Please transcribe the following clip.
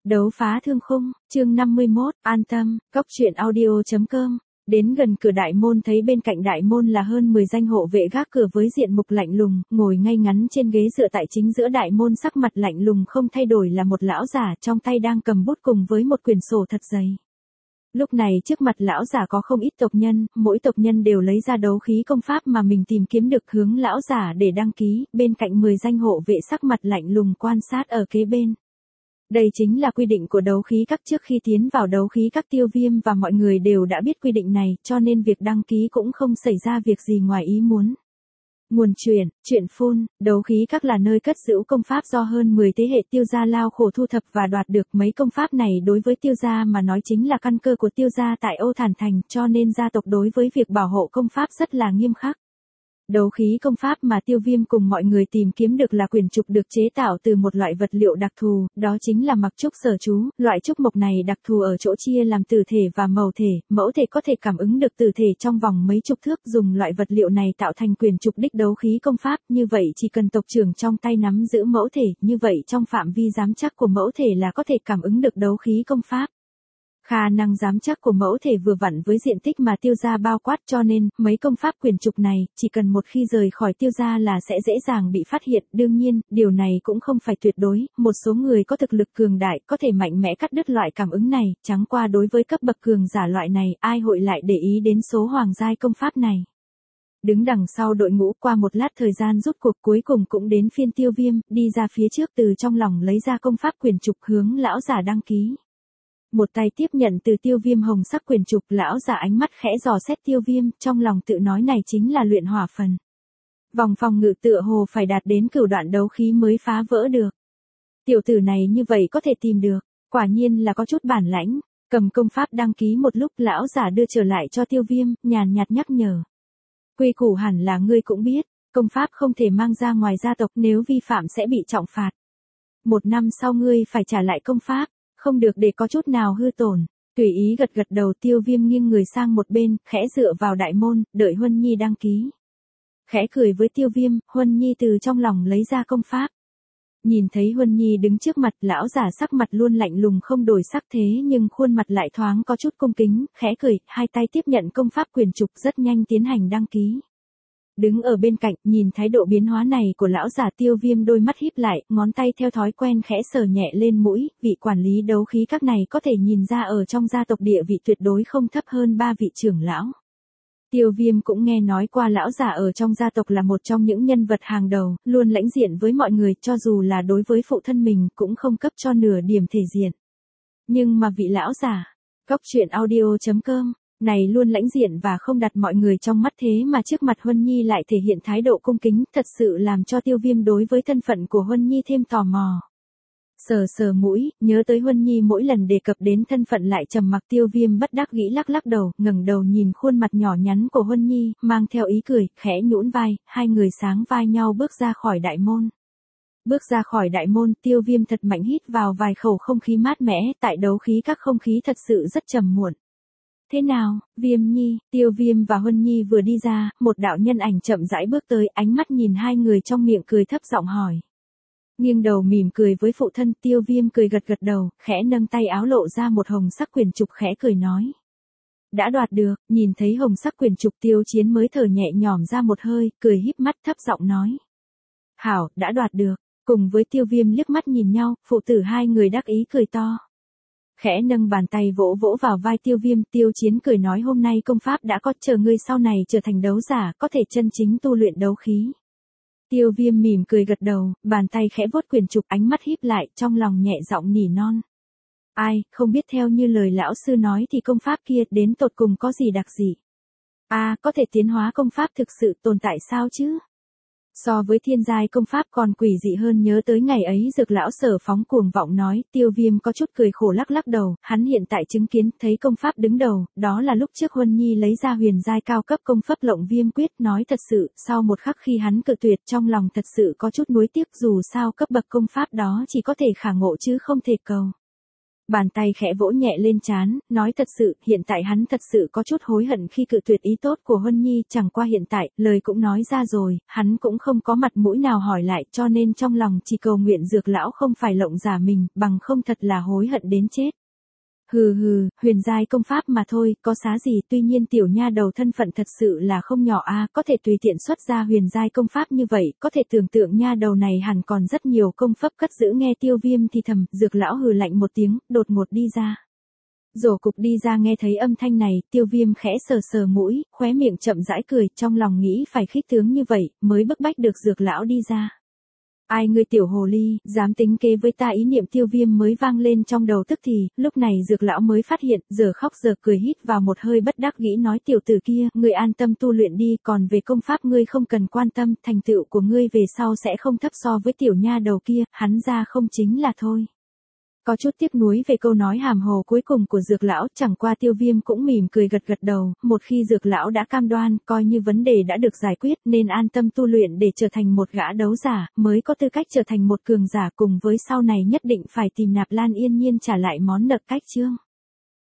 Đấu phá thương khung, chương 51, an tâm, cóc truyện audio.com. Đến gần cửa đại môn thấy bên cạnh đại môn là hơn 10 danh hộ vệ gác cửa với diện mục lạnh lùng, ngồi ngay ngắn trên ghế dựa tại chính giữa đại môn, sắc mặt lạnh lùng không thay đổi là một lão giả, trong tay đang cầm bút cùng với một quyển sổ thật dày. Lúc này trước mặt lão giả có không ít tộc nhân, mỗi tộc nhân đều lấy ra đấu khí công pháp mà mình tìm kiếm được hướng lão giả để đăng ký, bên cạnh 10 danh hộ vệ sắc mặt lạnh lùng quan sát ở kế bên. Đây chính là quy định của đấu khí các, trước khi tiến vào đấu khí các Tiêu Viêm và mọi người đều đã biết quy định này, cho nên việc đăng ký cũng không xảy ra việc gì ngoài ý muốn. Nguồn truyện phun, đấu khí các là nơi cất giữ công pháp do hơn 10 thế hệ Tiêu gia lao khổ thu thập và đoạt được. Mấy công pháp này đối với Tiêu gia mà nói chính là căn cơ của Tiêu gia tại Âu Thản Thành, cho nên gia tộc đối với việc bảo hộ công pháp rất là nghiêm khắc. Đấu khí công pháp mà Tiêu Viêm cùng mọi người tìm kiếm được là quyển trục được chế tạo từ một loại vật liệu đặc thù, đó chính là mặc trúc sở chú. Loại trúc mộc này đặc thù ở chỗ chia làm tử thể và mẫu thể có thể cảm ứng được tử thể trong vòng mấy chục thước, dùng loại vật liệu này tạo thành quyển trục đích đấu khí công pháp, như vậy chỉ cần tộc trưởng trong tay nắm giữ mẫu thể, như vậy trong phạm vi giám chắc của mẫu thể là có thể cảm ứng được đấu khí công pháp. Khả năng giám chắc của mẫu thể vừa vặn với diện tích mà Tiêu gia bao quát, cho nên mấy công pháp quyển trục này chỉ cần một khi rời khỏi Tiêu gia là sẽ dễ dàng bị phát hiện. Đương nhiên, điều này cũng không phải tuyệt đối, một số người có thực lực cường đại có thể mạnh mẽ cắt đứt loại cảm ứng này, chẳng qua đối với cấp bậc cường giả loại này, ai hội lại để ý đến số hoàng giai công pháp này. Đứng đằng sau đội ngũ qua một lát thời gian rút cuộc cuối cùng cũng đến phiên Tiêu Viêm, đi ra phía trước từ trong lòng lấy ra công pháp quyển trục hướng lão giả đăng ký. Một tay tiếp nhận từ Tiêu Viêm hồng sắc quyển trục, lão giả ánh mắt khẽ dò xét Tiêu Viêm, trong lòng tự nói này chính là luyện hỏa phần. Vòng phòng ngự tựa hồ phải đạt đến cửu đoạn đấu khí mới phá vỡ được. Tiểu tử này như vậy có thể tìm được, quả nhiên là có chút bản lãnh. Cầm công pháp đăng ký một lúc, lão giả đưa trở lại cho Tiêu Viêm, nhàn nhạt nhắc nhở. Quy củ hẳn là ngươi cũng biết, công pháp không thể mang ra ngoài gia tộc, nếu vi phạm sẽ bị trọng phạt. 1 năm sau ngươi phải trả lại công pháp. Không được để có chút nào hư tổn. Tùy ý gật gật đầu, Tiêu Viêm nghiêng người sang một bên, khẽ dựa vào đại môn, đợi Huân Nhi đăng ký. Khẽ cười với Tiêu Viêm, Huân Nhi từ trong lòng lấy ra công pháp. Nhìn thấy Huân Nhi đứng trước mặt, lão giả sắc mặt luôn lạnh lùng không đổi sắc, thế nhưng khuôn mặt lại thoáng có chút cung kính, khẽ cười, hai tay tiếp nhận công pháp quyển trục, rất nhanh tiến hành đăng ký. Đứng ở bên cạnh, nhìn thái độ biến hóa này của lão giả, Tiêu Viêm đôi mắt híp lại, ngón tay theo thói quen khẽ sờ nhẹ lên mũi, vị quản lý đấu khí các này có thể nhìn ra ở trong gia tộc địa vị tuyệt đối không thấp hơn 3 vị trưởng lão. Tiêu Viêm cũng nghe nói qua lão giả ở trong gia tộc là một trong những nhân vật hàng đầu, luôn lãnh diện với mọi người, cho dù là đối với phụ thân mình cũng không cấp cho nửa điểm thể diện. Nhưng mà vị lão giả, cóc truyện audio.com, này luôn lãnh diện và không đặt mọi người trong mắt, thế mà trước mặt Huân Nhi lại thể hiện thái độ cung kính, thật sự làm cho Tiêu Viêm đối với thân phận của Huân Nhi thêm tò mò. Sờ mũi, nhớ tới Huân Nhi mỗi lần đề cập đến thân phận lại trầm mặc, Tiêu Viêm bất đắc dĩ lắc đầu, ngẩng đầu nhìn khuôn mặt nhỏ nhắn của Huân Nhi, mang theo ý cười, khẽ nhũn vai, hai người sáng vai nhau bước ra khỏi đại môn. Bước ra khỏi đại môn, Tiêu Viêm thật mạnh hít vào vài khẩu không khí mát mẻ, tại đấu khí các không khí thật sự rất trầm muộn. Thế nào, Viêm Nhi? Tiêu Viêm và Huân Nhi vừa đi ra, một đạo nhân ảnh chậm rãi bước tới, ánh mắt nhìn hai người trong miệng cười thấp giọng hỏi. Nghiêng đầu mỉm cười với phụ thân, Tiêu Viêm cười gật gật đầu, khẽ nâng tay áo lộ ra một hồng sắc quyển trục, khẽ cười nói. Đã đoạt được. Nhìn thấy hồng sắc quyển trục, Tiêu Chiến mới thở nhẹ nhõm ra một hơi, cười híp mắt thấp giọng nói. Hảo, đã đoạt được. Cùng với Tiêu Viêm liếc mắt nhìn nhau, phụ tử hai người đắc ý cười to. Khẽ nâng bàn tay vỗ vỗ vào vai Tiêu Viêm, Tiêu Chiến cười nói, hôm nay công pháp đã có, chờ ngươi sau này trở thành đấu giả, có thể chân chính tu luyện đấu khí. Tiêu Viêm mỉm cười gật đầu, bàn tay khẽ vuốt quyển trục, ánh mắt híp lại, trong lòng nhẹ giọng nỉ non. Ai, không biết theo như lời lão sư nói thì công pháp kia đến tột cùng có gì đặc dị? Có thể tiến hóa công pháp thực sự tồn tại sao chứ? So với thiên giai công pháp còn quỷ dị hơn, nhớ tới ngày ấy Dược lão Sở phóng cuồng vọng nói, Tiêu Viêm có chút cười khổ lắc đầu, hắn hiện tại chứng kiến thấy công pháp đứng đầu, đó là lúc trước Huân Nhi lấy ra huyền giai cao cấp công pháp Lộng Viêm Quyết, nói thật sự, sau một khắc khi hắn cự tuyệt, trong lòng thật sự có chút nuối tiếc, dù sao cấp bậc công pháp đó chỉ có thể khả ngộ chứ không thể cầu. Bàn tay khẽ vỗ nhẹ lên trán, nói thật sự, hiện tại hắn thật sự có chút hối hận khi cự tuyệt ý tốt của Huân Nhi, chẳng qua hiện tại, lời cũng nói ra rồi, hắn cũng không có mặt mũi nào hỏi lại, cho nên trong lòng chỉ cầu nguyện Dược lão không phải lộng giả mình, bằng không thật là hối hận đến chết. Hừ hừ, huyền giai công pháp mà thôi, có xá gì, tuy nhiên tiểu nha đầu thân phận thật sự là không nhỏ a, có thể tùy tiện xuất ra huyền giai công pháp như vậy, có thể tưởng tượng nha đầu này hẳn còn rất nhiều công pháp cất giữ. Nghe Tiêu Viêm thì thầm, Dược lão hừ lạnh một tiếng, đột ngột đi ra. Rổ cục đi ra nghe thấy âm thanh này, Tiêu Viêm khẽ sờ sờ mũi, khóe miệng chậm rãi cười, trong lòng nghĩ phải khích tướng như vậy, mới bức bách được Dược lão đi ra. Ai ngươi tiểu hồ ly, dám tính kế với ta, ý niệm Tiêu Viêm mới vang lên trong đầu tức thì, lúc này Dược lão mới phát hiện, giờ khóc giờ cười hít vào một hơi bất đắc dĩ nói tiểu tử kia, ngươi an tâm tu luyện đi, còn về công pháp ngươi không cần quan tâm, thành tựu của ngươi về sau sẽ không thấp so với tiểu nha đầu kia, hắn ra không chính là thôi. Có chút tiếc nuối về câu nói hàm hồ cuối cùng của Dược lão, chẳng qua Tiêu Viêm cũng mỉm cười gật gật đầu, một khi Dược lão đã cam đoan, coi như vấn đề đã được giải quyết, nên an tâm tu luyện để trở thành một gã đấu giả, mới có tư cách trở thành một cường giả, cùng với sau này nhất định phải tìm Nạp Lan Yên Nhiên trả lại món nợ cách chương.